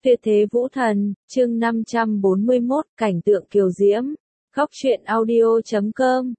Tuyệt thế vũ thần, chương 541, cảnh tượng kiều diễm. Góc truyện audio.com.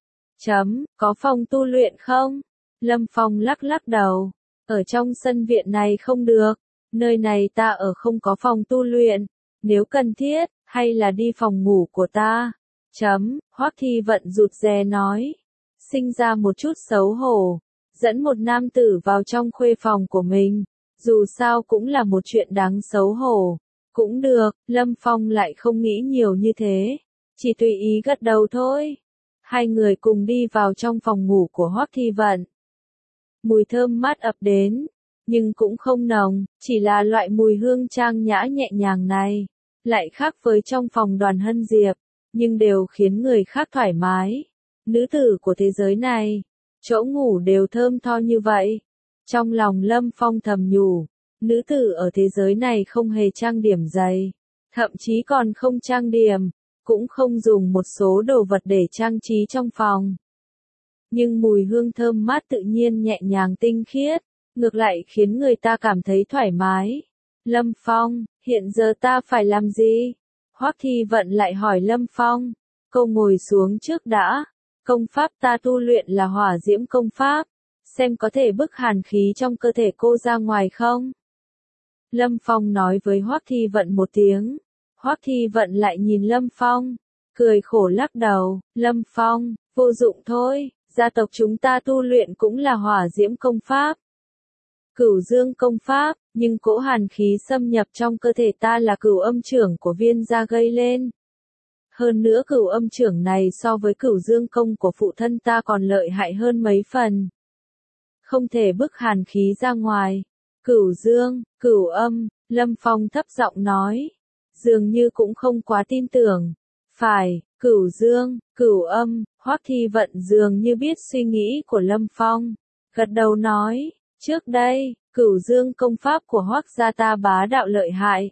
Có phòng tu luyện không? Lâm Phong lắc lắc đầu. Ở trong sân viện này không được. Nơi này ta ở không có phòng tu luyện. Nếu cần thiết, hay là đi phòng ngủ của ta. Hoắc Thi Vận rụt rè nói. Sinh ra một chút xấu hổ. Dẫn một nam tử vào trong khuê phòng của mình. Dù sao cũng là một chuyện đáng xấu hổ. Cũng được, Lâm Phong lại không nghĩ nhiều như thế. Chỉ tùy ý gật đầu thôi. Hai người cùng đi vào trong phòng ngủ của Hoắc Thi Vận. Mùi thơm mát ập đến, nhưng cũng không nồng, chỉ là loại mùi hương trang nhã nhẹ nhàng này. Lại khác với trong phòng Đoàn Hân Diệp, nhưng đều khiến người khác thoải mái. Nữ tử của thế giới này, chỗ ngủ đều thơm tho như vậy. Trong lòng Lâm Phong thầm nhủ, nữ tử ở thế giới này không hề trang điểm dày, thậm chí còn không trang điểm, cũng không dùng một số đồ vật để trang trí trong phòng. Nhưng mùi hương thơm mát tự nhiên nhẹ nhàng tinh khiết, ngược lại khiến người ta cảm thấy thoải mái. Lâm Phong, hiện giờ ta phải làm gì? Hoắc Thi Vận lại hỏi Lâm Phong. Cô ngồi xuống trước đã. Công pháp ta tu luyện là hỏa diễm công pháp. Xem có thể bức hàn khí trong cơ thể cô ra ngoài không? Lâm Phong nói với Hoắc Thi Vận một tiếng. Hoắc Thi Vận lại nhìn Lâm Phong, cười khổ lắc đầu. Lâm Phong, vô dụng thôi, gia tộc chúng ta tu luyện cũng là hỏa diễm công pháp. Cửu dương công pháp, nhưng cỗ hàn khí xâm nhập trong cơ thể ta là cửu âm trưởng của Viên gia gây lên. Hơn nữa cửu âm trưởng này so với cửu dương công của phụ thân ta còn lợi hại hơn mấy phần. Không thể bức hàn khí ra ngoài. Cửu dương, cửu âm, Lâm Phong thấp giọng nói. Dường như cũng không quá tin tưởng. Phải, cửu dương, cửu âm, Hoắc Thi Vận dường như biết suy nghĩ của Lâm Phong. Gật đầu nói, trước đây, cửu dương công pháp của Hoắc gia ta bá đạo lợi hại.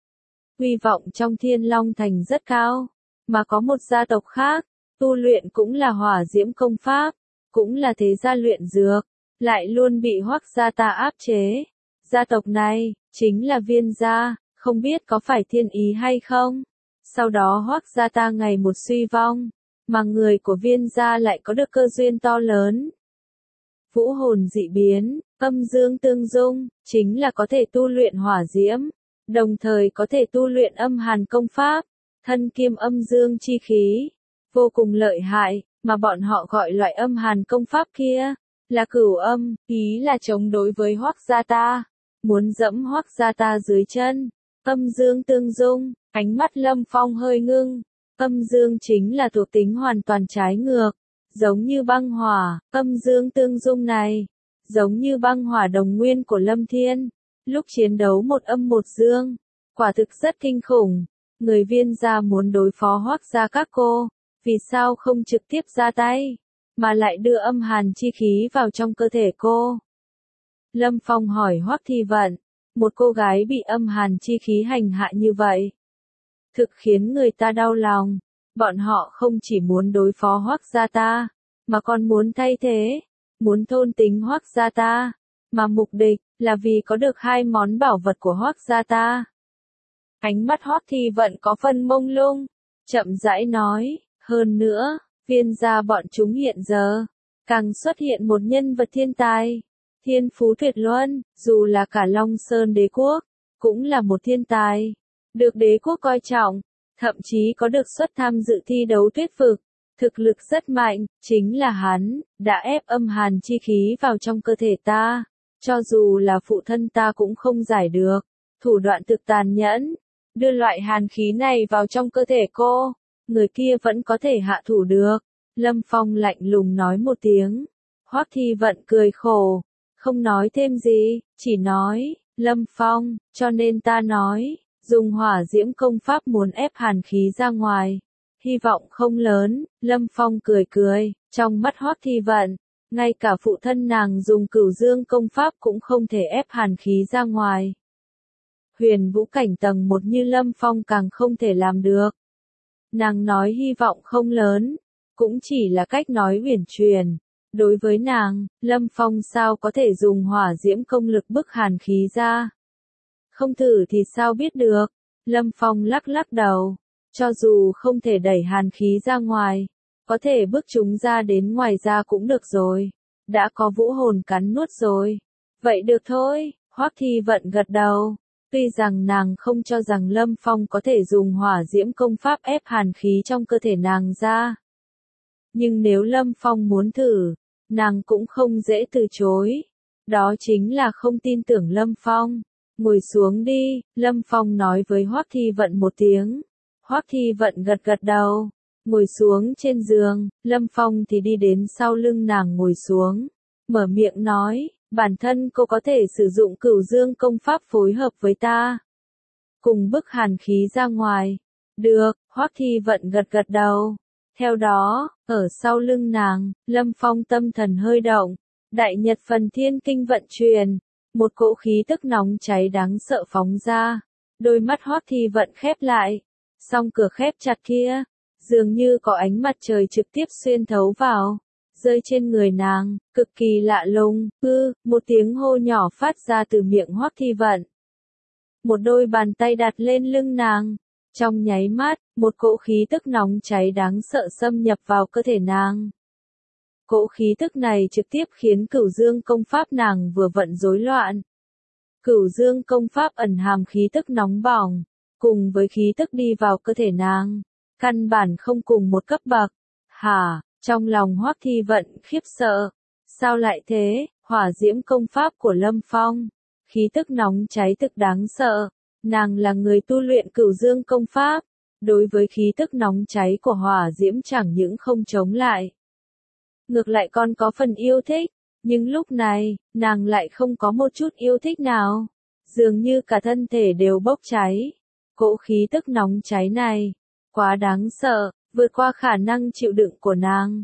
Uy vọng trong Thiên Long Thành rất cao, mà có một gia tộc khác, tu luyện cũng là hỏa diễm công pháp, cũng là thế gia luyện dược, lại luôn bị Hoắc gia ta áp chế. Gia tộc này, chính là Viên gia, không biết có phải thiên ý hay không. Sau đó Hoắc gia ta ngày một suy vong, mà người của Viên gia lại có được cơ duyên to lớn. Vũ hồn dị biến, âm dương tương dung, chính là có thể tu luyện hỏa diễm, đồng thời có thể tu luyện âm hàn công pháp, thân kiêm âm dương chi khí, vô cùng lợi hại, mà bọn họ gọi loại âm hàn công pháp kia là cửu âm, ý là chống đối với Hoắc gia ta, muốn dẫm Hoắc gia ta dưới chân. Âm dương tương dung, ánh mắt Lâm Phong hơi ngưng. Âm dương chính là thuộc tính hoàn toàn trái ngược, giống như băng hỏa. Âm dương tương dung này, giống như băng hỏa đồng nguyên của Lâm Thiên. Lúc chiến đấu một âm một dương, quả thực rất kinh khủng. Người Viên gia muốn đối phó Hoắc gia các cô, vì sao không trực tiếp ra tay, mà lại đưa âm hàn chi khí vào trong cơ thể cô? Lâm Phong hỏi Hoắc Thi Vận, một cô gái bị âm hàn chi khí hành hạ như vậy, thực khiến người ta đau lòng. Bọn họ không chỉ muốn đối phó Hoắc gia ta, mà còn muốn thay thế, muốn thôn tính Hoắc gia ta, mà mục đích là vì có được hai món bảo vật của Hoắc gia ta. Ánh mắt Hoắc Thi Vận có phần mông lung, chậm rãi nói, hơn nữa, Viên gia bọn chúng hiện giờ, càng xuất hiện một nhân vật thiên tài, thiên phú tuyệt luân, dù là cả Long Sơn đế quốc, cũng là một thiên tài, được đế quốc coi trọng, thậm chí có được suất tham dự thi đấu thuyết phục, thực lực rất mạnh, chính là hắn, đã ép âm hàn chi khí vào trong cơ thể ta, cho dù là phụ thân ta cũng không giải được, thủ đoạn thực tàn nhẫn, đưa loại hàn khí này vào trong cơ thể cô, người kia vẫn có thể hạ thủ được. Lâm Phong lạnh lùng nói một tiếng. Hoắc Thi Vận cười khổ, không nói thêm gì, chỉ nói, Lâm Phong, cho nên ta nói, dùng hỏa diễm công pháp muốn ép hàn khí ra ngoài. Hy vọng không lớn. Lâm Phong cười cười, trong mắt Hoắc Thi Vận, ngay cả phụ thân nàng dùng cửu dương công pháp cũng không thể ép hàn khí ra ngoài. Huyền vũ cảnh tầng 1 như Lâm Phong càng không thể làm được. Nàng nói hy vọng không lớn, cũng chỉ là cách nói uyển chuyển. Đối với nàng, Lâm Phong sao có thể dùng hỏa diễm công lực bức hàn khí ra? Không thử thì sao biết được. Lâm Phong lắc lắc đầu. Cho dù không thể đẩy hàn khí ra ngoài, có thể bước chúng ra đến ngoài ra cũng được rồi. Đã có vũ hồn cắn nuốt rồi. Vậy được thôi, Hoắc Thi Vận gật đầu. Tuy rằng nàng không cho rằng Lâm Phong có thể dùng hỏa diễm công pháp ép hàn khí trong cơ thể nàng ra. Nhưng nếu Lâm Phong muốn thử, nàng cũng không dễ từ chối. Đó chính là không tin tưởng Lâm Phong. Ngồi xuống đi, Lâm Phong nói với Hoắc Thi Vận một tiếng. Hoắc Thi Vận gật gật đầu. Ngồi xuống trên giường, Lâm Phong thì đi đến sau lưng nàng ngồi xuống. Mở miệng nói, bản thân cô có thể sử dụng Cửu Dương công pháp phối hợp với ta. Cùng bức hàn khí ra ngoài. Được, Hoắc Thi Vận gật gật đầu. Theo đó, ở sau lưng nàng, Lâm Phong tâm thần hơi động. Đại Nhật Phần Thiên Kinh vận chuyển. Một cỗ khí tức nóng cháy đáng sợ phóng ra. Đôi mắt Hoắc Thi Vận khép lại. Song cửa khép chặt kia, dường như có ánh mặt trời trực tiếp xuyên thấu vào, rơi trên người nàng, cực kỳ lạ lùng. Một tiếng hô nhỏ phát ra từ miệng Hoắc Thi Vận. Một đôi bàn tay đặt lên lưng nàng. Trong nháy mắt, một cỗ khí tức nóng cháy đáng sợ xâm nhập vào cơ thể nàng. Cỗ khí tức này trực tiếp khiến Cửu Dương công pháp nàng vừa vận rối loạn. Cửu Dương công pháp ẩn hàm khí tức nóng bỏng, cùng với khí tức đi vào cơ thể nàng, căn bản không cùng một cấp bậc. Hả, trong lòng Hoắc Thi Vận khiếp sợ. Sao lại thế, hỏa diễm công pháp của Lâm Phong, khí tức nóng cháy thực đáng sợ. Nàng là người tu luyện Cửu Dương công pháp, đối với khí tức nóng cháy của hỏa diễm chẳng những không chống lại, ngược lại còn có phần yêu thích, nhưng lúc này, nàng lại không có một chút yêu thích nào, dường như cả thân thể đều bốc cháy. Cỗ khí tức nóng cháy này, quá đáng sợ, vượt qua khả năng chịu đựng của nàng.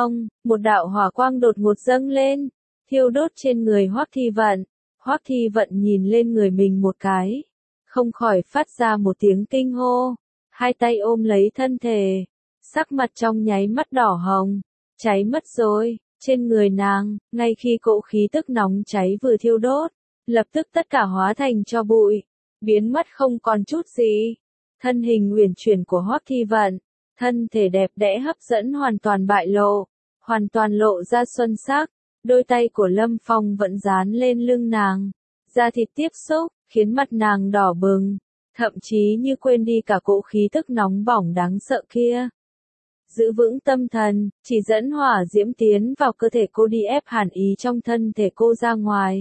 Một đạo hỏa quang đột ngột dâng lên, thiêu đốt trên người Hoắc Thi Vận. Hoắc Thi Vận nhìn lên người mình một cái, không khỏi phát ra một tiếng kinh hô, hai tay ôm lấy thân thể, sắc mặt trong nháy mắt đỏ hồng, cháy mất rồi. Trên người nàng, ngay khi cỗ khí tức nóng cháy vừa thiêu đốt, lập tức tất cả hóa thành tro bụi, biến mất không còn chút gì. Thân hình uyển chuyển của Hoắc Thi Vận, thân thể đẹp đẽ hấp dẫn hoàn toàn bại lộ, hoàn toàn lộ ra xuân sắc. Đôi tay của Lâm Phong vẫn dán lên lưng nàng, da thịt tiếp xúc, khiến mặt nàng đỏ bừng, thậm chí như quên đi cả cỗ khí tức nóng bỏng đáng sợ kia. Giữ vững tâm thần, chỉ dẫn hỏa diễm tiến vào cơ thể cô đi ép hàn ý trong thân thể cô ra ngoài.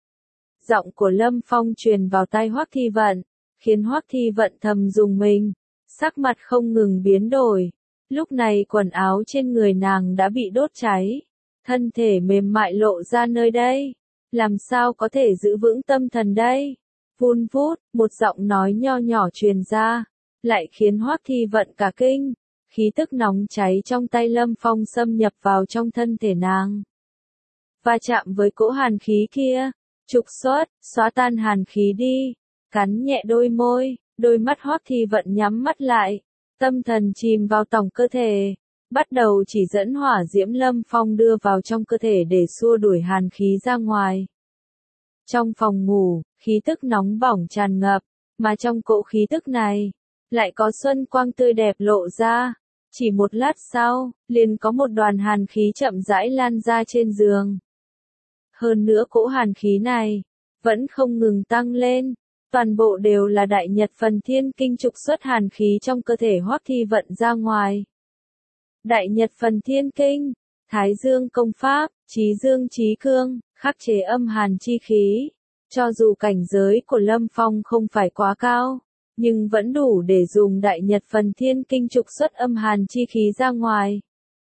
Giọng của Lâm Phong truyền vào tai Hoắc Thi Vận, khiến Hoắc Thi Vận thầm rùng mình, sắc mặt không ngừng biến đổi. Lúc này quần áo trên người nàng đã bị đốt cháy, thân thể mềm mại lộ ra nơi đây. Làm sao có thể giữ vững tâm thần đây? Vun vút, một giọng nói nho nhỏ truyền ra, lại khiến Hoắc Thi Vận cả kinh. Khí tức nóng cháy trong tay Lâm Phong xâm nhập vào trong thân thể nàng. Va chạm với cỗ hàn khí kia, trục xuất, xóa tan hàn khí đi, cắn nhẹ đôi môi, đôi mắt Hoắc Thi Vận nhắm mắt lại, tâm thần chìm vào tổng cơ thể, bắt đầu chỉ dẫn hỏa diễm Lâm Phong đưa vào trong cơ thể để xua đuổi hàn khí ra ngoài. Trong phòng ngủ, khí tức nóng bỏng tràn ngập, mà trong cỗ khí tức này, lại có xuân quang tươi đẹp lộ ra. Chỉ một lát sau, liền có một đoàn hàn khí chậm rãi lan ra trên giường. Hơn nữa cỗ hàn khí này, vẫn không ngừng tăng lên, toàn bộ đều là Đại Nhật Phần Thiên Kinh trục xuất hàn khí trong cơ thể Hoắc Thi Vận ra ngoài. Đại Nhật Phần Thiên Kinh, Thái Dương công pháp, Chí Dương Chí Cương, khắc chế âm hàn chi khí. Cho dù cảnh giới của Lâm Phong không phải quá cao, nhưng vẫn đủ để dùng Đại Nhật Phần Thiên Kinh trục xuất âm hàn chi khí ra ngoài.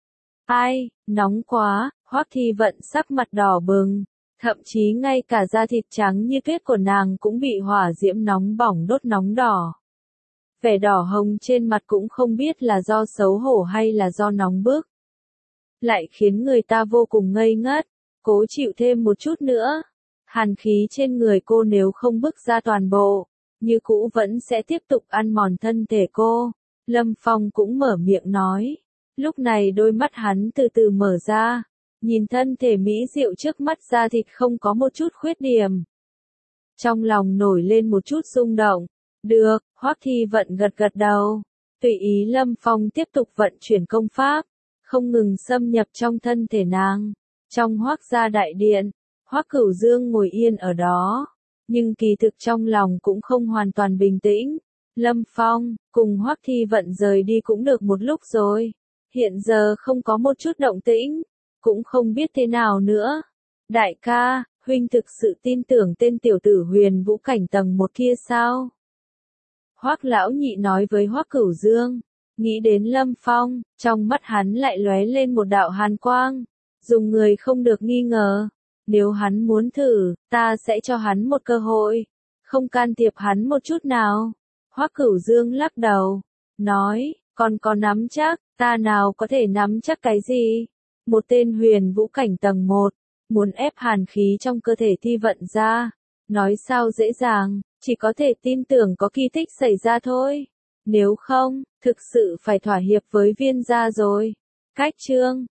Ai, nóng quá, Hoắc Thi Vận sắc mặt đỏ bừng, thậm chí ngay cả da thịt trắng như tuyết của nàng cũng bị hỏa diễm nóng bỏng đốt nóng đỏ. Vẻ đỏ hồng trên mặt cũng không biết là do xấu hổ hay là do nóng bức. Lại khiến người ta vô cùng ngây ngất, cố chịu thêm một chút nữa. Hàn khí trên người cô nếu không bức ra toàn bộ, như cũ vẫn sẽ tiếp tục ăn mòn thân thể cô. Lâm Phong cũng mở miệng nói. Lúc này đôi mắt hắn từ từ mở ra, nhìn thân thể mỹ diệu trước mắt, da thịt không có một chút khuyết điểm. trong lòng nổi lên một chút rung động. Được, Hoắc Thi Vận gật gật đầu. Tùy ý Lâm Phong tiếp tục vận chuyển công pháp, không ngừng xâm nhập trong thân thể nàng. Trong Hoắc gia đại điện, Hoắc Cửu Dương ngồi yên ở đó, nhưng kỳ thực trong lòng cũng không hoàn toàn bình tĩnh. Lâm Phong, cùng Hoắc Thi Vận rời đi cũng được một lúc rồi. Hiện giờ không có một chút động tĩnh, cũng không biết thế nào nữa. Đại ca, huynh thực sự tin tưởng tên tiểu tử Huyền Vũ cảnh tầng 1 kia sao? Hoắc lão nhị nói với Hoắc Cửu Dương. Nghĩ đến Lâm Phong, trong mắt hắn lại lóe lên một đạo hàn quang. Dùng người không được nghi ngờ. Nếu hắn muốn thử, ta sẽ cho hắn một cơ hội. Không can thiệp hắn một chút nào. Hoắc Cửu Dương lắc đầu. Nói, còn có nắm chắc, ta nào có thể nắm chắc cái gì? Một tên Huyền Vũ cảnh tầng 1, muốn ép hàn khí trong cơ thể Thi Vận ra. Nói sao dễ dàng, chỉ có thể tin tưởng có kỳ tích xảy ra thôi. Nếu không, thực sự phải thỏa hiệp với Viên gia rồi. Cách chương